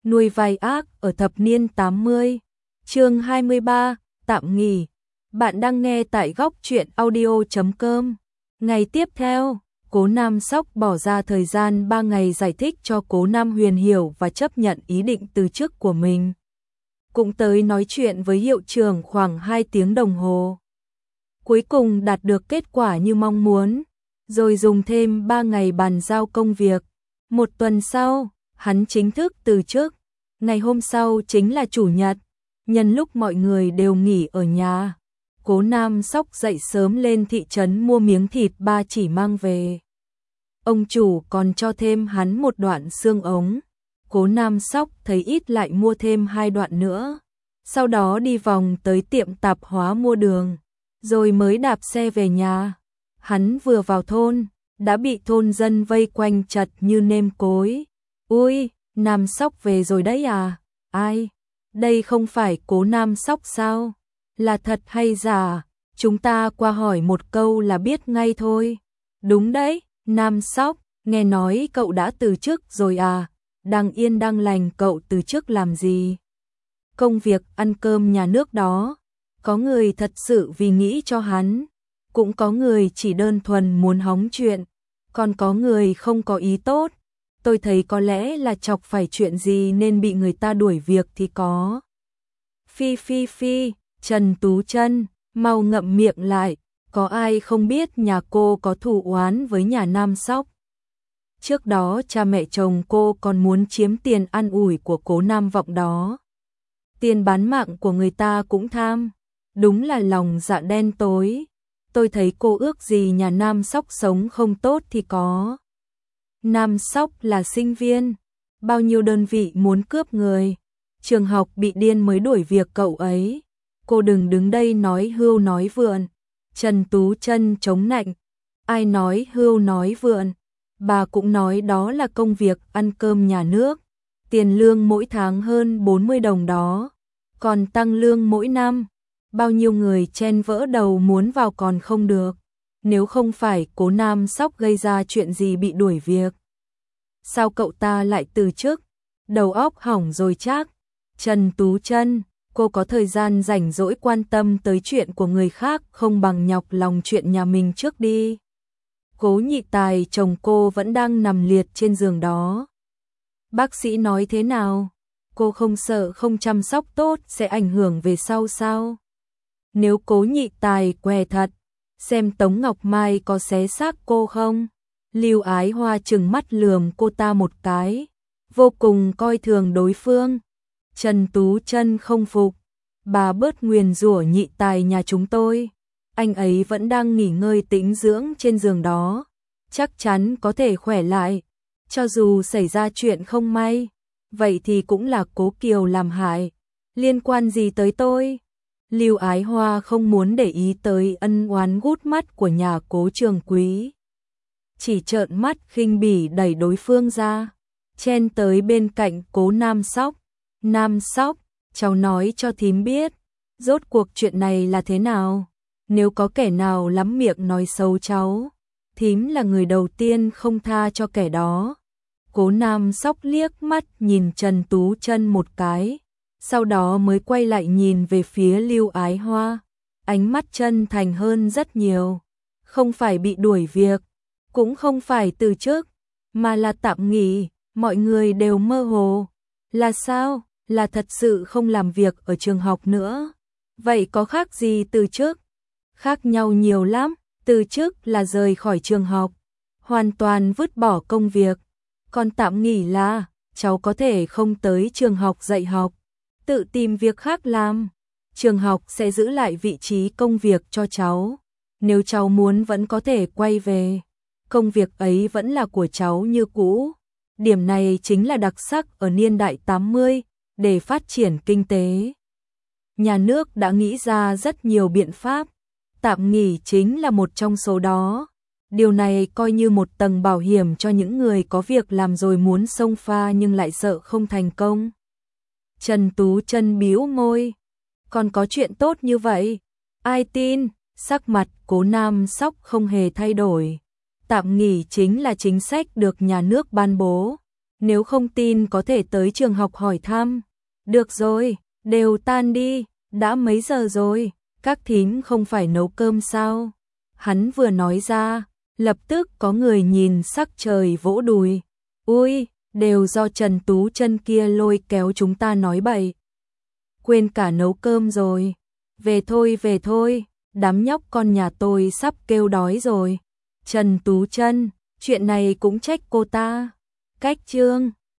Nuôi vai ác ở thập niên 80. Chương 23, tạm nghỉ. Bạn đang nghe tại góc truyện audio.com. Ngày tiếp theo, Cố Nam Sóc bỏ ra thời gian 3 ngày giải thích cho Cố Nam Huyền hiểu và chấp nhận ý định từ chức của mình. Cũng tới nói chuyện với hiệu trưởng khoảng 2 tiếng đồng hồ. Cuối cùng đạt được kết quả như mong muốn, rồi dùng thêm 3 ngày bàn giao công việc. Một tuần sau, hắn chính thức từ chức. Ngày hôm sau chính là Chủ nhật, nhân lúc mọi người đều nghỉ ở nhà, Cố Nam Sóc dậy sớm lên thị trấn mua miếng thịt ba chỉ mang về. Ông chủ còn cho thêm hắn một đoạn xương ống. Cố Nam Sóc thấy ít lại mua thêm 2 đoạn nữa. Sau đó đi vòng tới tiệm tạp hóa mua đường, rồi mới đạp xe về nhà. Hắn vừa vào thôn, đã bị thôn dân vây quanh chật như nêm cối. Ui, Nam Sóc về rồi đấy à? Ai? Đây không phải Cố Nam Sóc sao? Là thật hay giả? Chúng ta qua hỏi một câu là biết ngay thôi. Đúng đấy, Nam Sóc, nghe nói cậu đã từ chức rồi à? Đang yên đang lành cậu từ chức làm gì? Công việc ăn cơm nhà nước đó. Có người thật sự vì nghĩ cho hắn, cũng có người chỉ đơn thuần muốn hóng chuyện, còn có người không có ý tốt. Tôi thấy có lẽ là chọc phải chuyện gì nên bị người ta đuổi việc thì có. Phi phi phi, Trần Tú Chân, mau ngậm miệng lại, có ai không biết nhà cô có thù oán với nhà Nam Sóc. Trước đó cha mẹ chồng cô còn muốn chiếm tiền ăn ủi của Cố Nam Vọng đó. Tiền bán mạng của người ta cũng tham, đúng là lòng dạ đen tối. Tôi thấy cô ước gì nhà Nam Sóc sống không tốt thì có. Nam Sóc là sinh viên, bao nhiêu đơn vị muốn cướp người, trường học bị điên mới đuổi việc cậu ấy. Cô đừng đứng đây nói hưu nói vượn. Trần Tú Chân chống nạnh. Ai nói hưu nói vượn? Bà cũng nói đó là công việc ăn cơm nhà nước. Tiền lương mỗi tháng hơn 40 đồng đó, còn tăng lương mỗi năm. Bao nhiêu người chen vỡ đầu muốn vào còn không được. Nếu không phải Cố Nam Sóc gây ra chuyện gì bị đuổi việc, sao cậu ta lại từ chức? Đầu óc hỏng rồi chắc. Trần Tú Chân, cô có thời gian rảnh rỗi quan tâm tới chuyện của người khác không bằng nhọc lòng chuyện nhà mình trước đi. Cố Nhị Tài chồng cô vẫn đang nằm liệt trên giường đó. Bác sĩ nói thế nào? Cô không sợ không chăm sóc tốt sẽ ảnh hưởng về sau sao? Nếu Cố Nhị Tài què thật, xem Tống Ngọc Mai có xé xác cô không? Lưu Ái Hoa trừng mắt lườm cô ta một cái, vô cùng coi thường đối phương. Trần Tú Chân không phục, bà bớt nguyền rủa Nhị Tài nhà chúng tôi. Anh ấy vẫn đang nghỉ ngơi tĩnh dưỡng trên giường đó, chắc chắn có thể khỏe lại. Cho dù xảy ra chuyện không may, vậy thì cũng là Cố Kiều làm hại, liên quan gì tới tôi? Lưu Ái Hoa không muốn để ý tới ân oán gút mắt của nhà Cố Trường Quý, chỉ trợn mắt khinh bỉ đẩy đối phương ra, chen tới bên cạnh Cố Nam Sóc. Nam Sóc, cháu nói cho thím biết, rốt cuộc chuyện này là thế nào? Nếu có kẻ nào lắm miệng nói xấu cháu, thím là người đầu tiên không tha cho kẻ đó. Cố Nam Sóc liếc mắt nhìn Trần Tú Chân một cái, sau đó mới quay lại nhìn về phía Lưu Ái Hoa, ánh mắt chân thành hơn rất nhiều. Không phải bị đuổi việc, cũng không phải từ chức, mà là tạm nghỉ. Mọi người đều mơ hồ. Là sao? Là thật sự không làm việc ở trường học nữa. Vậy có khác gì từ chức? Khác nhau nhiều lắm. Từ chức là rời khỏi trường học, hoàn toàn vứt bỏ công việc. Còn tạm nghỉ là cháu có thể không tới trường học dạy học, tự tìm việc khác làm. Trường học sẽ giữ lại vị trí công việc cho cháu. Nếu cháu muốn vẫn có thể quay về, công việc ấy vẫn là của cháu như cũ. Điểm này chính là đặc sắc ở niên đại 80 để phát triển kinh tế. Nhà nước đã nghĩ ra rất nhiều biện pháp, tạm nghỉ chính là một trong số đó. Điều này coi như một tầng bảo hiểm cho những người có việc làm rồi muốn xông pha nhưng lại sợ không thành công. Trần Tú Chân bĩu môi, còn có chuyện tốt như vậy? Ai tin? Sắc mặt Cố Nam Sóc không hề thay đổi. Tạm nghỉ chính là chính sách được nhà nước ban bố. nếu không tin có thể tới trường học hỏi thăm. Được rồi, đều tan đi, đã mấy giờ rồi, các thím không phải nấu cơm sao? Hắn vừa nói ra, lập tức có người nhìn sắc trời vỗ đùi. Ui, đều do Trần Tú Chân kia lôi kéo chúng ta nói bậy. Quên cả nấu cơm rồi. Về thôi, đám nhóc con nhà tôi sắp kêu đói rồi. Trần Tú Chân, chuyện này cũng trách cô ta. Cách chương